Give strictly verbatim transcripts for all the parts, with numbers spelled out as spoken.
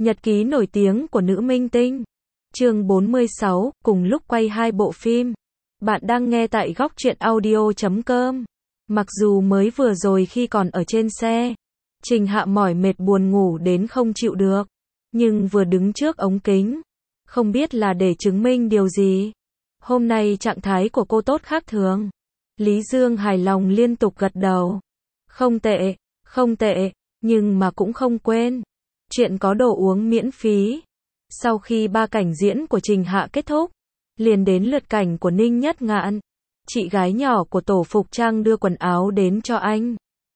Nhật ký nổi tiếng của nữ minh tinh. Chương bốn mươi sáu, cùng lúc quay hai bộ phim. Bạn đang nghe tại góc truyện audio chấm com. Mặc dù mới vừa rồi khi còn ở trên xe, Trình Hạ mỏi mệt buồn ngủ đến không chịu được, nhưng vừa đứng trước ống kính, không biết là để chứng minh điều gì. Hôm nay trạng thái của cô tốt khác thường. Lý Dương hài lòng liên tục gật đầu. Không tệ, không tệ, nhưng mà cũng không quên chuyện có đồ uống miễn phí. Sau khi ba cảnh diễn của Trình Hạ kết thúc, liền đến lượt cảnh của Ninh Nhất Ngạn. Chị gái nhỏ của tổ phục trang đưa quần áo đến cho anh.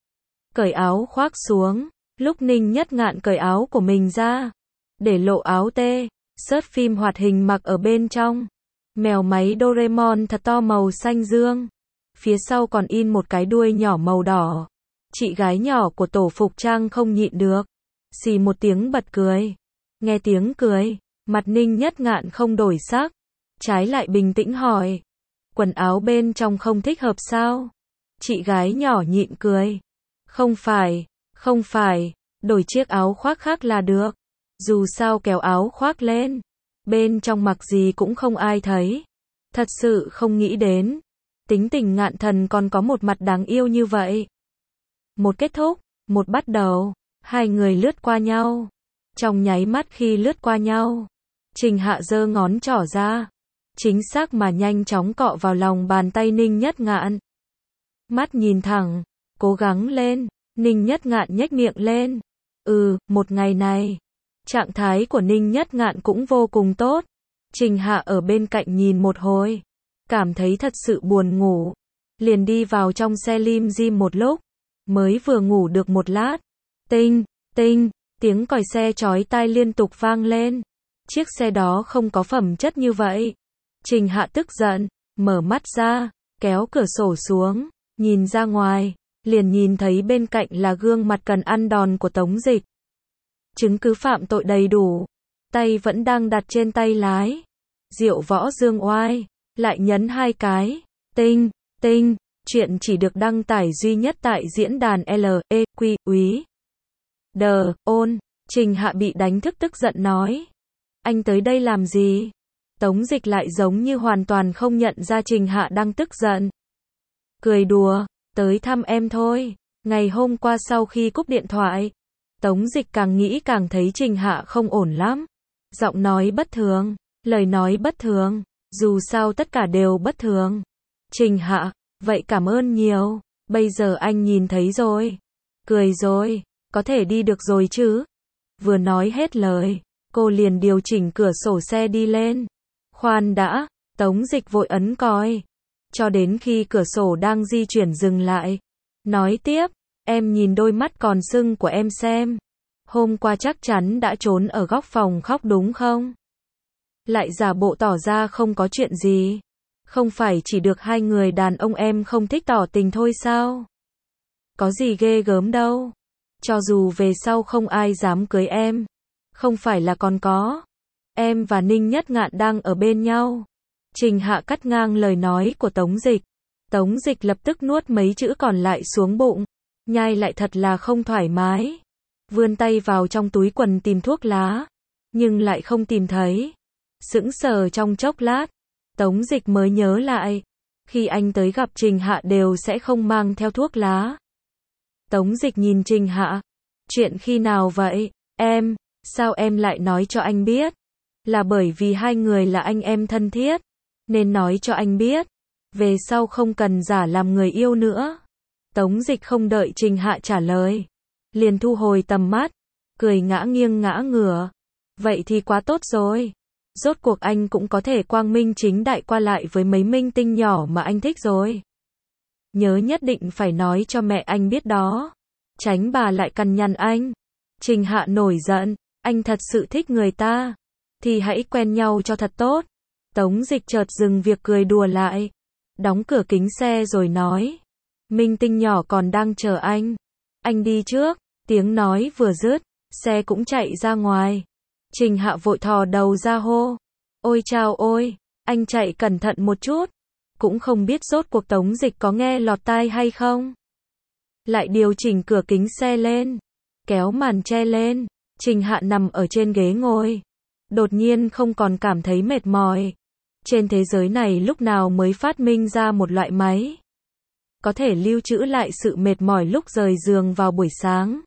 Cởi áo khoác xuống, lúc Ninh Nhất Ngạn cởi áo của mình ra, để lộ áo tê, xớt phim hoạt hình mặc ở bên trong. Mèo máy Doraemon thật to màu xanh dương. Phía sau còn in một cái đuôi nhỏ màu đỏ. Chị gái nhỏ của tổ phục trang không nhịn được, xì một tiếng bật cười. Nghe tiếng cười, mặt Ninh Nhất Ngạn không đổi sắc, trái lại bình tĩnh hỏi, quần áo bên trong không thích hợp sao? Chị gái nhỏ nhịn cười, không phải, không phải, đổi chiếc áo khoác khác là được. Dù sao kéo áo khoác lên, bên trong mặc gì cũng không ai thấy. Thật sự không nghĩ đến, tính tình Ngạn Thần còn có một mặt đáng yêu như vậy. Một kết thúc, một bắt đầu, hai người lướt qua nhau. Trong nháy mắt khi lướt qua nhau, Trình Hạ giơ ngón trỏ ra, chính xác mà nhanh chóng cọ vào lòng bàn tay Ninh Nhất Ngạn. Mắt nhìn thẳng, cố gắng lên, Ninh Nhất Ngạn nhếch miệng lên. Ừ, một ngày này, trạng thái của Ninh Nhất Ngạn cũng vô cùng tốt. Trình Hạ ở bên cạnh nhìn một hồi, cảm thấy thật sự buồn ngủ, liền đi vào trong xe limousine một lúc, mới vừa ngủ được một lát. Tinh, tinh, tiếng còi xe chói tai liên tục vang lên. Chiếc xe đó không có phẩm chất như vậy. Trình Hạ tức giận, mở mắt ra, kéo cửa sổ xuống, nhìn ra ngoài, liền nhìn thấy bên cạnh là gương mặt cần ăn đòn của Tống Dịch. Chứng cứ phạm tội đầy đủ, tay vẫn đang đặt trên tay lái. Diệu Võ Dương Oai, lại nhấn hai cái. Tinh, tinh, chuyện chỉ được đăng tải duy nhất tại diễn đàn L E Q úy. Đờ, ôn, Trình Hạ bị đánh thức tức giận nói. Anh tới đây làm gì? Tống Dịch lại giống như hoàn toàn không nhận ra Trình Hạ đang tức giận. Cười đùa, tới thăm em thôi. Ngày hôm qua sau khi cúp điện thoại, Tống Dịch càng nghĩ càng thấy Trình Hạ không ổn lắm. Giọng nói bất thường, lời nói bất thường, dù sao tất cả đều bất thường. Trình Hạ, vậy cảm ơn nhiều, bây giờ anh nhìn thấy rồi. Cười rồi, có thể đi được rồi chứ? Vừa nói hết lời, cô liền điều chỉnh cửa sổ xe đi lên. Khoan đã, Tống Dịch vội ấn còi, cho đến khi cửa sổ đang di chuyển dừng lại. Nói tiếp, em nhìn đôi mắt còn sưng của em xem. Hôm qua chắc chắn đã trốn ở góc phòng khóc đúng không? Lại giả bộ tỏ ra không có chuyện gì. Không phải chỉ được hai người đàn ông em không thích tỏ tình thôi sao? Có gì ghê gớm đâu. Cho dù về sau không ai dám cưới em, không phải là còn có. Em và Ninh Nhất Ngạn đang ở bên nhau. Trình Hạ cắt ngang lời nói của Tống Dịch. Tống Dịch lập tức nuốt mấy chữ còn lại xuống bụng. Nhai lại thật là không thoải mái. Vươn tay vào trong túi quần tìm thuốc lá, nhưng lại không tìm thấy. Sững sờ trong chốc lát, Tống Dịch mới nhớ lại, khi anh tới gặp Trình Hạ đều sẽ không mang theo thuốc lá. Tống Dịch nhìn Trình Hạ, chuyện khi nào vậy? Em, sao em lại nói cho anh biết? Là bởi vì hai người là anh em thân thiết, nên nói cho anh biết, về sau không cần giả làm người yêu nữa. Tống Dịch không đợi Trình Hạ trả lời, liền thu hồi tầm mắt, cười ngã nghiêng ngã ngửa. Vậy thì quá tốt rồi. Rốt cuộc anh cũng có thể quang minh chính đại qua lại với mấy minh tinh nhỏ mà anh thích rồi. Nhớ nhất định phải nói cho mẹ anh biết đó, tránh bà lại cằn nhằn anh. Trình Hạ nổi giận, anh thật sự thích người ta, thì hãy quen nhau cho thật tốt. Tống Dịch chợt dừng việc cười đùa lại, đóng cửa kính xe rồi nói, minh tinh nhỏ còn đang chờ anh. Anh đi trước. Tiếng nói vừa dứt, xe cũng chạy ra ngoài. Trình Hạ vội thò đầu ra hô, ôi chao ôi, anh chạy cẩn thận một chút. Cũng không biết rốt cuộc Tống Dịch có nghe lọt tai hay không. Lại điều chỉnh cửa kính xe lên, kéo màn che lên, Trình Hạ nằm ở trên ghế ngồi. Đột nhiên không còn cảm thấy mệt mỏi. Trên thế giới này lúc nào mới phát minh ra một loại máy có thể lưu trữ lại sự mệt mỏi lúc rời giường vào buổi sáng.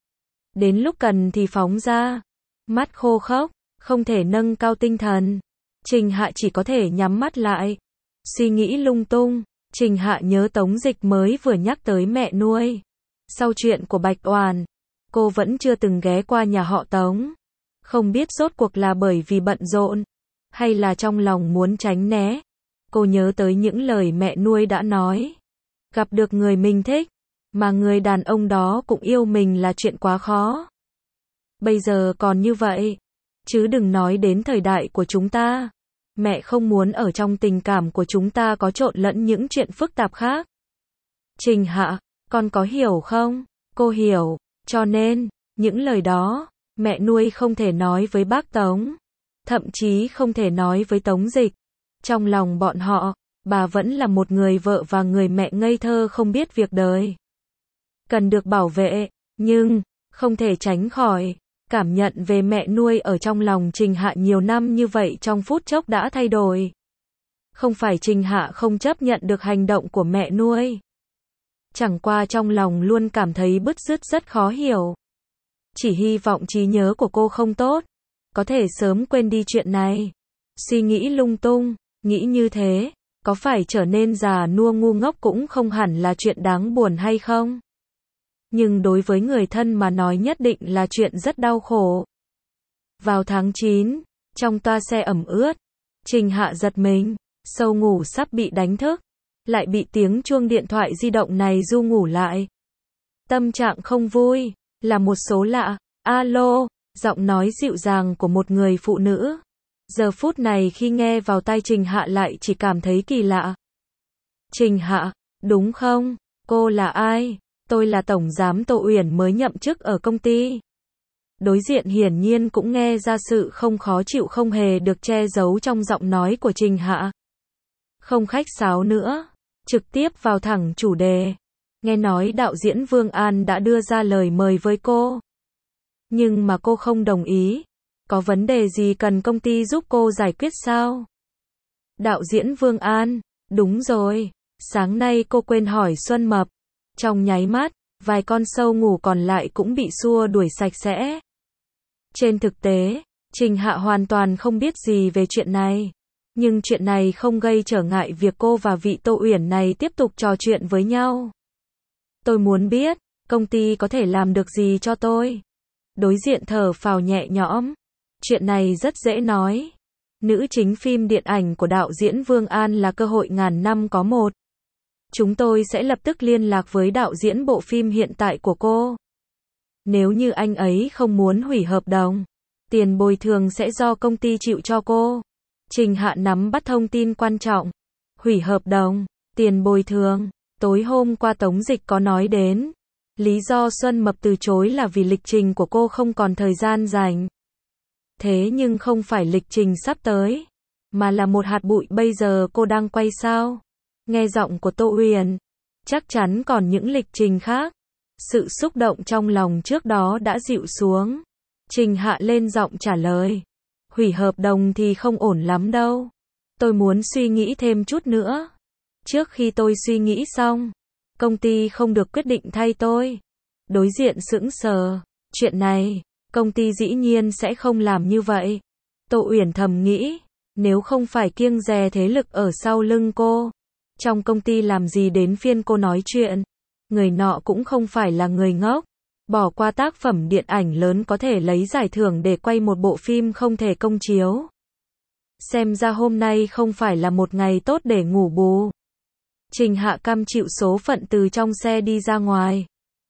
Đến lúc cần thì phóng ra. Mắt khô khốc, không thể nâng cao tinh thần. Trình Hạ chỉ có thể nhắm mắt lại. Suy nghĩ lung tung. Trình Hạ nhớ Tống Dịch mới vừa nhắc tới mẹ nuôi. Sau chuyện của Bạch Oàn, cô vẫn chưa từng ghé qua nhà họ Tống. Không biết rốt cuộc là bởi vì bận rộn, hay là trong lòng muốn tránh né. Cô nhớ tới những lời mẹ nuôi đã nói. Gặp được người mình thích, mà người đàn ông đó cũng yêu mình là chuyện quá khó. Bây giờ còn như vậy, chứ đừng nói đến thời đại của chúng ta. Mẹ không muốn ở trong tình cảm của chúng ta có trộn lẫn những chuyện phức tạp khác. Trình Hạ, con có hiểu không? Cô hiểu, cho nên, những lời đó, mẹ nuôi không thể nói với bác Tống. Thậm chí không thể nói với Tống Dịch. Trong lòng bọn họ, bà vẫn là một người vợ và người mẹ ngây thơ không biết việc đời. Cần được bảo vệ, nhưng, không thể tránh khỏi. Cảm nhận về mẹ nuôi ở trong lòng Trình Hạ nhiều năm như vậy trong phút chốc đã thay đổi. Không phải Trình Hạ không chấp nhận được hành động của mẹ nuôi. Chẳng qua trong lòng luôn cảm thấy bứt rứt rất khó hiểu. Chỉ hy vọng trí nhớ của cô không tốt. Có thể sớm quên đi chuyện này. Suy nghĩ lung tung, nghĩ như thế, có phải trở nên già nua ngu ngốc cũng không hẳn là chuyện đáng buồn hay không? Nhưng đối với người thân mà nói nhất định là chuyện rất đau khổ. Vào tháng chín, trong toa xe ẩm ướt, Trình Hạ giật mình, sâu ngủ sắp bị đánh thức, lại bị tiếng chuông điện thoại di động này ru ngủ lại. Tâm trạng không vui, là một số lạ, alo, giọng nói dịu dàng của một người phụ nữ. Giờ phút này khi nghe vào tai Trình Hạ lại chỉ cảm thấy kỳ lạ. Trình Hạ, đúng không? Cô là ai? Tôi là Tổng Giám Tô Uyển mới nhậm chức ở công ty. Đối diện hiển nhiên cũng nghe ra sự không khó chịu không hề được che giấu trong giọng nói của Trình Hạ. Không khách sáo nữa, trực tiếp vào thẳng chủ đề. Nghe nói đạo diễn Vương An đã đưa ra lời mời với cô. Nhưng mà cô không đồng ý. Có vấn đề gì cần công ty giúp cô giải quyết sao? Đạo diễn Vương An, đúng rồi. Sáng nay cô quên hỏi Xuân Mập. Trong nháy mắt, vài con sâu ngủ còn lại cũng bị xua đuổi sạch sẽ. Trên thực tế, Trình Hạ hoàn toàn không biết gì về chuyện này. Nhưng chuyện này không gây trở ngại việc cô và vị Tô Uyển này tiếp tục trò chuyện với nhau. Tôi muốn biết, công ty có thể làm được gì cho tôi? Đối diện thở phào nhẹ nhõm. Chuyện này rất dễ nói. Nữ chính phim điện ảnh của đạo diễn Vương An là cơ hội ngàn năm có một. Chúng tôi sẽ lập tức liên lạc với đạo diễn bộ phim hiện tại của cô. Nếu như anh ấy không muốn hủy hợp đồng, tiền bồi thường sẽ do công ty chịu cho cô. Trình Hạ nắm bắt thông tin quan trọng. Hủy hợp đồng, tiền bồi thường. Tối hôm qua Tống Dịch có nói đến. Lý do Xuân Mập từ chối là vì lịch trình của cô không còn thời gian rảnh. Thế nhưng không phải lịch trình sắp tới, mà là một hạt bụi bây giờ cô đang quay sao? Nghe giọng của Tô Uyển, chắc chắn còn những lịch trình khác. Sự xúc động trong lòng trước đó đã dịu xuống. Trình Hạ lên giọng trả lời. Hủy hợp đồng thì không ổn lắm đâu. Tôi muốn suy nghĩ thêm chút nữa. Trước khi tôi suy nghĩ xong, công ty không được quyết định thay tôi. Đối diện sững sờ. Chuyện này, công ty dĩ nhiên sẽ không làm như vậy. Tô Uyển thầm nghĩ, nếu không phải kiêng dè thế lực ở sau lưng cô, trong công ty làm gì đến phiên cô nói chuyện. Người nọ cũng không phải là người ngốc. Bỏ qua tác phẩm điện ảnh lớn có thể lấy giải thưởng để quay một bộ phim không thể công chiếu. Xem ra hôm nay không phải là một ngày tốt để ngủ bù. Trình Hạ cam chịu số phận từ trong xe đi ra ngoài.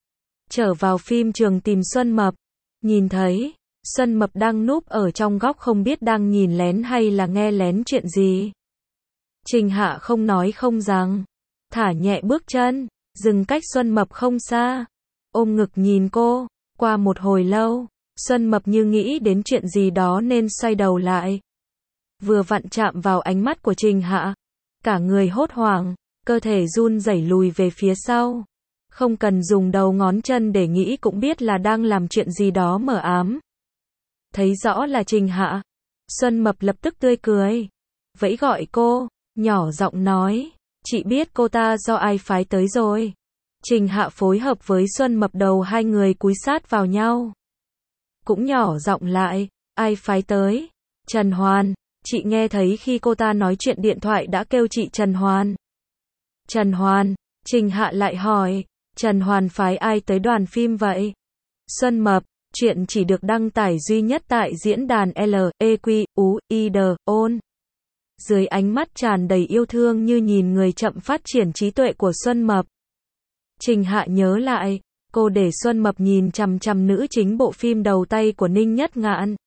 Trở vào phim trường tìm Xuân Mập. Nhìn thấy, Xuân Mập đang núp ở trong góc không biết đang nhìn lén hay là nghe lén chuyện gì. Trình Hạ không nói không rằng. Thả nhẹ bước chân, dừng cách Xuân Mập không xa. Ôm ngực nhìn cô, qua một hồi lâu, Xuân Mập như nghĩ đến chuyện gì đó nên xoay đầu lại. Vừa vặn chạm vào ánh mắt của Trình Hạ. Cả người hốt hoảng, cơ thể run rẩy lùi về phía sau. Không cần dùng đầu ngón chân để nghĩ cũng biết là đang làm chuyện gì đó mờ ám. thấy rõ là Trình Hạ. Xuân Mập lập tức tươi cười, vẫy gọi cô, nhỏ giọng nói, chị biết cô ta do ai phái tới rồi. Trình Hạ phối hợp với Xuân Mập, đầu hai người cúi sát vào nhau. Cũng nhỏ giọng lại, ai phái tới? Trần Hoàn, chị nghe thấy khi cô ta nói chuyện điện thoại đã kêu chị Trần Hoàn. Trần Hoàn, Trình Hạ lại hỏi, Trần Hoàn phái ai tới đoàn phim vậy? Xuân Mập, chuyện chỉ được đăng tải duy nhất tại diễn đàn L E Q U I D On. Dưới ánh mắt tràn đầy yêu thương như nhìn người chậm phát triển trí tuệ của Xuân Mập, Trình Hạ nhớ lại, cô để Xuân Mập nhìn chằm chằm nữ chính bộ phim Đầu tay của Ninh Nhất Ngạn.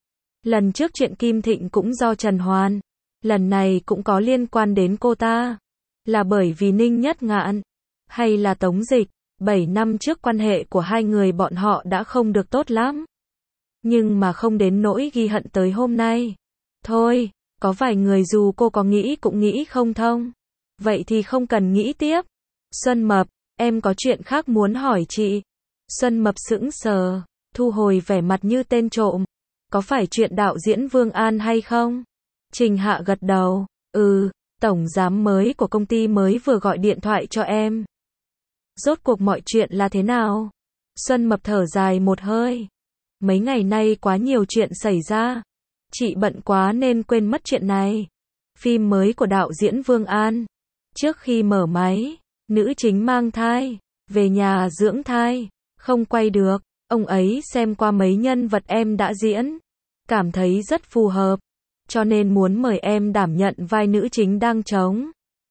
Lần trước chuyện Kim Thịnh cũng do Trần Hoàn, lần này cũng có liên quan đến cô ta. Là bởi vì Ninh Nhất Ngạn, hay là Tống Dịch? Bảy năm trước quan hệ của hai người bọn họ đã không được tốt lắm. Nhưng mà không đến nỗi ghi hận tới hôm nay. Thôi, có vài người dù cô có nghĩ cũng nghĩ không thông. Vậy thì không cần nghĩ tiếp. Xuân Mập, em có chuyện khác muốn hỏi chị. Xuân Mập sững sờ, thu hồi vẻ mặt như tên trộm. Có phải chuyện đạo diễn Vương An hay không? Trình Hạ gật đầu, ừ, tổng giám mới của công ty mới vừa gọi điện thoại cho em. Rốt cuộc mọi chuyện là thế nào? Xuân Mập thở dài một hơi. Mấy ngày nay quá nhiều chuyện xảy ra. Chị bận quá nên quên mất chuyện này. Phim mới của đạo diễn Vương An. Trước khi mở máy, nữ chính mang thai, về nhà dưỡng thai, không quay được. Ông ấy xem qua mấy nhân vật em đã diễn, cảm thấy rất phù hợp, cho nên muốn mời em đảm nhận vai nữ chính đang trống.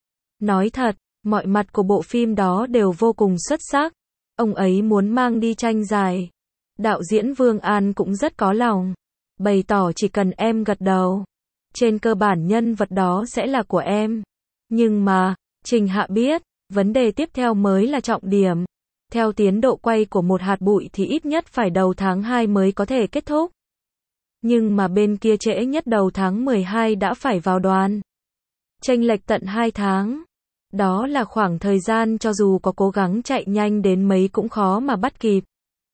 Nói thật, mọi mặt của bộ phim đó đều vô cùng xuất sắc. Ông ấy muốn mang đi tranh giải. Đạo diễn Vương An cũng rất có lòng, bày tỏ chỉ cần em gật đầu, trên cơ bản nhân vật đó sẽ là của em. Nhưng mà, Trình Hạ biết, vấn đề tiếp theo mới là trọng điểm. Theo tiến độ quay của Một hạt bụi thì ít nhất phải đầu tháng hai mới có thể kết thúc. Nhưng mà bên kia trễ nhất đầu tháng mười hai đã phải vào đoàn. Chênh lệch tận hai tháng. Đó là khoảng thời gian cho dù có cố gắng chạy nhanh đến mấy cũng khó mà bắt kịp.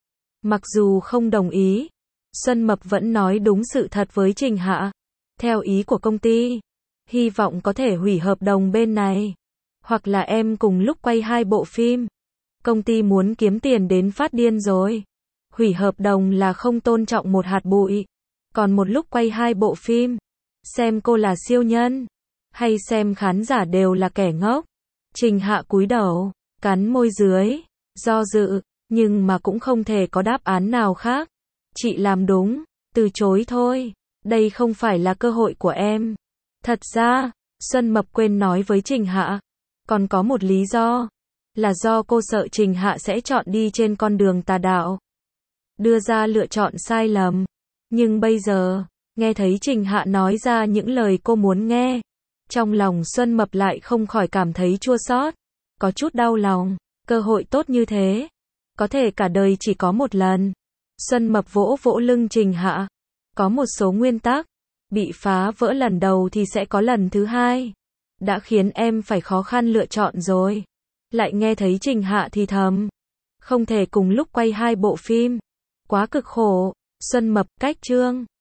Mặc dù không đồng ý, Xuân Mập vẫn nói đúng sự thật với Trình Hạ. Theo ý của công ty, hy vọng có thể hủy hợp đồng bên này. Hoặc là em cùng lúc quay hai bộ phim. Công ty muốn kiếm tiền đến phát điên rồi. Hủy hợp đồng là không tôn trọng Một hạt bụi. Còn một lúc quay hai bộ phim. Xem cô là siêu nhân, hay xem khán giả đều là kẻ ngốc? Trình Hạ cúi đầu, cắn môi dưới, do dự, nhưng mà cũng không thể có đáp án nào khác. Chị làm đúng, từ chối thôi. Đây không phải là cơ hội của em. Thật ra, Xuân Mập quên nói với Trình Hạ, còn có một lý do. Là do cô sợ Trình Hạ sẽ chọn đi trên con đường tà đạo, đưa ra lựa chọn sai lầm. Nhưng bây giờ, nghe thấy Trình Hạ nói ra những lời cô muốn nghe, trong lòng Xuân Mập lại không khỏi cảm thấy chua xót, có chút đau lòng. Cơ hội tốt như thế, có thể cả đời chỉ có một lần. Xuân Mập vỗ vỗ lưng Trình Hạ. Có một số nguyên tắc, bị phá vỡ lần đầu thì sẽ có lần thứ hai. Đã khiến em phải khó khăn lựa chọn rồi. Lại nghe thấy Trình Hạ thì thầm, không thể cùng lúc quay hai bộ phim, quá cực khổ. Xuân Mập cách chương